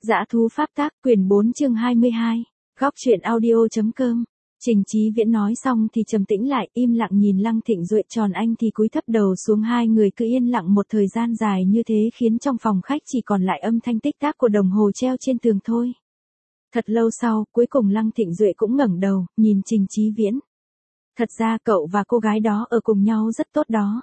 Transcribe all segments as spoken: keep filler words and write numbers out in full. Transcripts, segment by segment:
Dã thú pháp tác, quyển bốn chương hai mươi hai. Góc truyện audio.com. Trình Chí Viễn nói xong thì trầm tĩnh lại, im lặng nhìn Lăng Thịnh Duệ, tròn anh thì cúi thấp đầu xuống, hai người cứ yên lặng một thời gian dài như thế khiến trong phòng khách chỉ còn lại âm thanh tích tắc của đồng hồ treo trên tường thôi. Thật lâu sau, cuối cùng Lăng Thịnh Duệ cũng ngẩng đầu, nhìn Trình Chí Viễn. Thật ra cậu và cô gái đó ở cùng nhau rất tốt đó.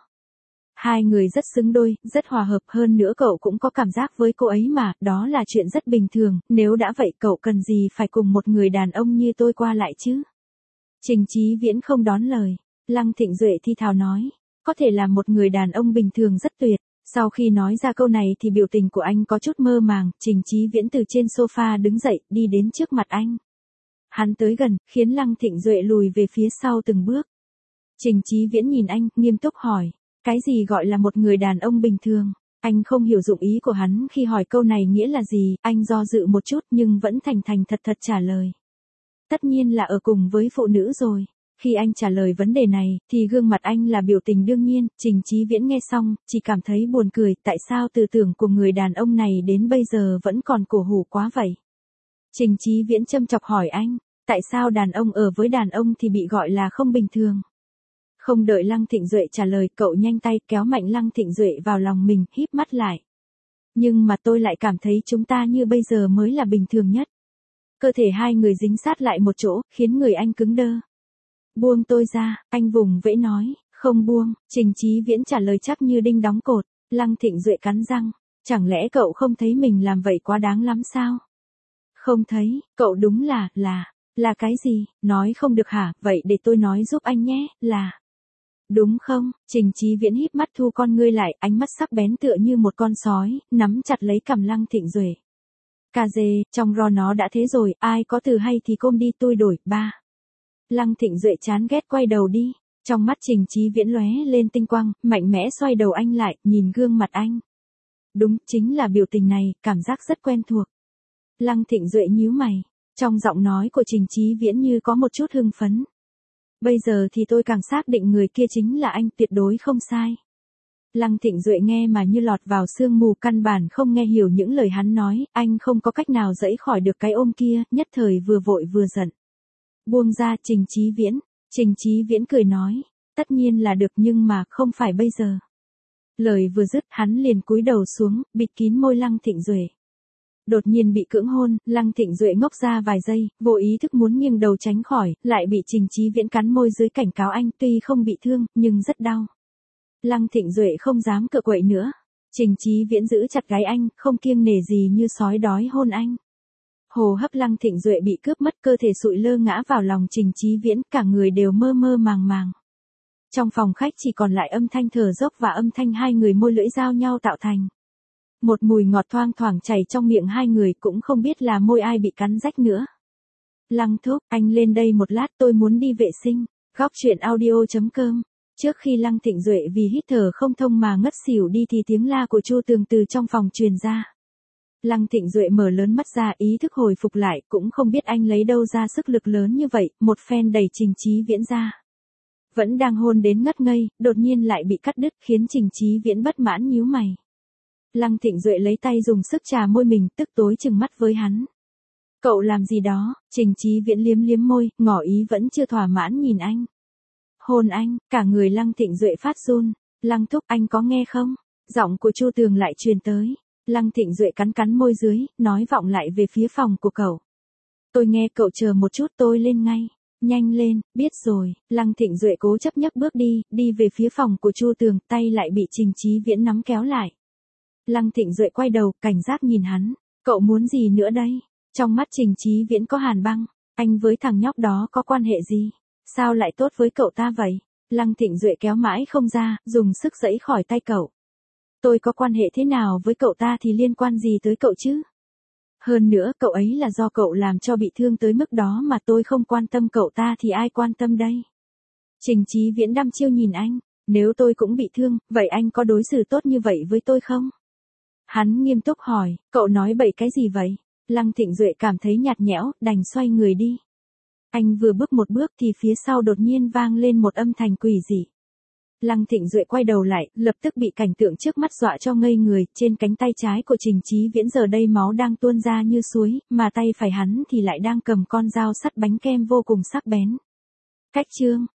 Hai người rất xứng đôi, rất hòa hợp, hơn nữa cậu cũng có cảm giác với cô ấy mà, đó là chuyện rất bình thường, nếu đã vậy cậu cần gì phải cùng một người đàn ông như tôi qua lại chứ? Trình Chí Viễn không đón lời. Lăng Thịnh Duệ thi thào nói, có thể là một người đàn ông bình thường rất tuyệt. Sau khi nói ra câu này thì biểu tình của anh có chút mơ màng, Trình Chí Viễn từ trên sofa đứng dậy, đi đến trước mặt anh. Hắn tới gần, khiến Lăng Thịnh Duệ lùi về phía sau từng bước. Trình Chí Viễn nhìn anh, nghiêm túc hỏi, cái gì gọi là một người đàn ông bình thường? Anh không hiểu dụng ý của hắn khi hỏi câu này nghĩa là gì, anh do dự một chút nhưng vẫn thành thành thật thật trả lời. Tất nhiên là ở cùng với phụ nữ rồi. Khi anh trả lời vấn đề này, thì gương mặt anh là biểu tình đương nhiên, Trình Chí Viễn nghe xong, chỉ cảm thấy buồn cười, tại sao tư tưởng của người đàn ông này đến bây giờ vẫn còn cổ hủ quá vậy? Trình Chí Viễn châm chọc hỏi anh, tại sao đàn ông ở với đàn ông thì bị gọi là không bình thường? Không đợi Lăng Thịnh Duệ trả lời, cậu nhanh tay kéo mạnh Lăng Thịnh Duệ vào lòng mình, híp mắt lại. Nhưng mà tôi lại cảm thấy chúng ta như bây giờ mới là bình thường nhất. Cơ thể hai người dính sát lại một chỗ, khiến người anh cứng đơ. Buông tôi ra, anh vùng vẫy nói, không buông. Trình Chí Viễn trả lời chắc như đinh đóng cột. Lăng Thịnh Duệ cắn răng, chẳng lẽ cậu không thấy mình làm vậy quá đáng lắm sao? Không thấy, cậu đúng là, là, là cái gì, nói không được hả, vậy để tôi nói giúp anh nhé, là... Đúng không? Trình Chí Viễn híp mắt thu con ngươi lại, ánh mắt sắc bén tựa như một con sói, nắm chặt lấy cằm Lăng Thịnh Duệ. Cà dê, trong ro nó đã thế rồi, ai có từ hay thì côm đi tôi đổi, ba. Lăng Thịnh Duệ chán ghét quay đầu đi, trong mắt Trình Chí Viễn lóe lên tinh quang, mạnh mẽ xoay đầu anh lại, nhìn gương mặt anh. Đúng, chính là biểu tình này, cảm giác rất quen thuộc. Lăng Thịnh Duệ nhíu mày, trong giọng nói của Trình Chí Viễn như có một chút hưng phấn. Bây giờ thì tôi càng xác định người kia chính là anh, tuyệt đối không sai. Lăng Thịnh Duệ nghe mà như lọt vào sương mù, căn bản không nghe hiểu những lời hắn nói, anh không có cách nào giãy khỏi được cái ôm kia, nhất thời vừa vội vừa giận. Buông ra, Trình Chí Viễn. Trình Chí Viễn cười nói, tất nhiên là được nhưng mà không phải bây giờ. Lời vừa dứt, hắn liền cúi đầu xuống, bịt kín môi Lăng Thịnh Duệ. Đột nhiên bị cưỡng hôn, Lăng Thịnh Duệ ngốc ra vài giây, vô ý thức muốn nghiêng đầu tránh khỏi, lại bị Trình Chí Viễn cắn môi dưới cảnh cáo anh, tuy không bị thương, nhưng rất đau. Lăng Thịnh Duệ không dám cựa quậy nữa. Trình Chí Viễn giữ chặt gáy anh, không kiêng nể gì như sói đói hôn anh. Hồ hấp Lăng Thịnh Duệ bị cướp mất, cơ thể sụi lơ ngã vào lòng Trình Chí Viễn, cả người đều mơ mơ màng màng. Trong phòng khách chỉ còn lại âm thanh thở dốc và âm thanh hai người môi lưỡi giao nhau tạo thành. Một mùi ngọt thoang thoảng chảy trong miệng hai người, cũng không biết là môi ai bị cắn rách nữa. Lăng thúc, anh lên đây một lát, tôi muốn đi vệ sinh. Góc truyện audio.com. Trước khi Lăng Thịnh Duệ vì hít thở không thông mà ngất xỉu đi thì tiếng la của Chu Tường từ trong phòng truyền ra. Lăng Thịnh Duệ mở lớn mắt ra, ý thức hồi phục lại, cũng không biết anh lấy đâu ra sức lực lớn như vậy, một phen đẩy Trình Chí Viễn ra. Vẫn đang hôn đến ngất ngây, đột nhiên lại bị cắt đứt, khiến Trình Chí Viễn bất mãn nhíu mày. Lăng Thịnh Duệ lấy tay dùng sức chà môi mình, tức tối trừng mắt với hắn. Cậu làm gì đó? Trình Chí Viễn liếm liếm môi, ngỏ ý vẫn chưa thỏa mãn nhìn anh. Hôn anh, cả người Lăng Thịnh Duệ phát run. Lăng thúc, anh có nghe không? Giọng của Chu Tường lại truyền tới. Lăng Thịnh Duệ cắn cắn môi dưới, nói vọng lại về phía phòng của cậu. Tôi nghe, cậu chờ một chút, tôi lên ngay. Nhanh lên, biết rồi. Lăng Thịnh Duệ cố chấp nhấc bước đi, đi về phía phòng của Chu Tường, tay lại bị Trình Chí Viễn nắm kéo lại. Lăng Thịnh Duệ quay đầu, cảnh giác nhìn hắn. Cậu muốn gì nữa đây? Trong mắt Trình Chí Viễn có hàn băng. Anh với thằng nhóc đó có quan hệ gì? Sao lại tốt với cậu ta vậy? Lăng Thịnh Duệ kéo mãi không ra, dùng sức giãy khỏi tay cậu. Tôi có quan hệ thế nào với cậu ta thì liên quan gì tới cậu chứ? Hơn nữa, cậu ấy là do cậu làm cho bị thương tới mức đó mà tôi không quan tâm cậu ta thì ai quan tâm đây? Trình Chí Viễn đăm chiêu nhìn anh. Nếu tôi cũng bị thương, vậy anh có đối xử tốt như vậy với tôi không? Hắn nghiêm túc hỏi, cậu nói bậy cái gì vậy? Lăng Thịnh Duệ cảm thấy nhạt nhẽo, đành xoay người đi. Anh vừa bước một bước thì phía sau đột nhiên vang lên một âm thanh quỷ dị. Lăng Thịnh Duệ quay đầu lại, lập tức bị cảnh tượng trước mắt dọa cho ngây người, trên cánh tay trái của Trình Chí Viễn giờ đây máu đang tuôn ra như suối, mà tay phải hắn thì lại đang cầm con dao sắt bánh kem vô cùng sắc bén. Cách chương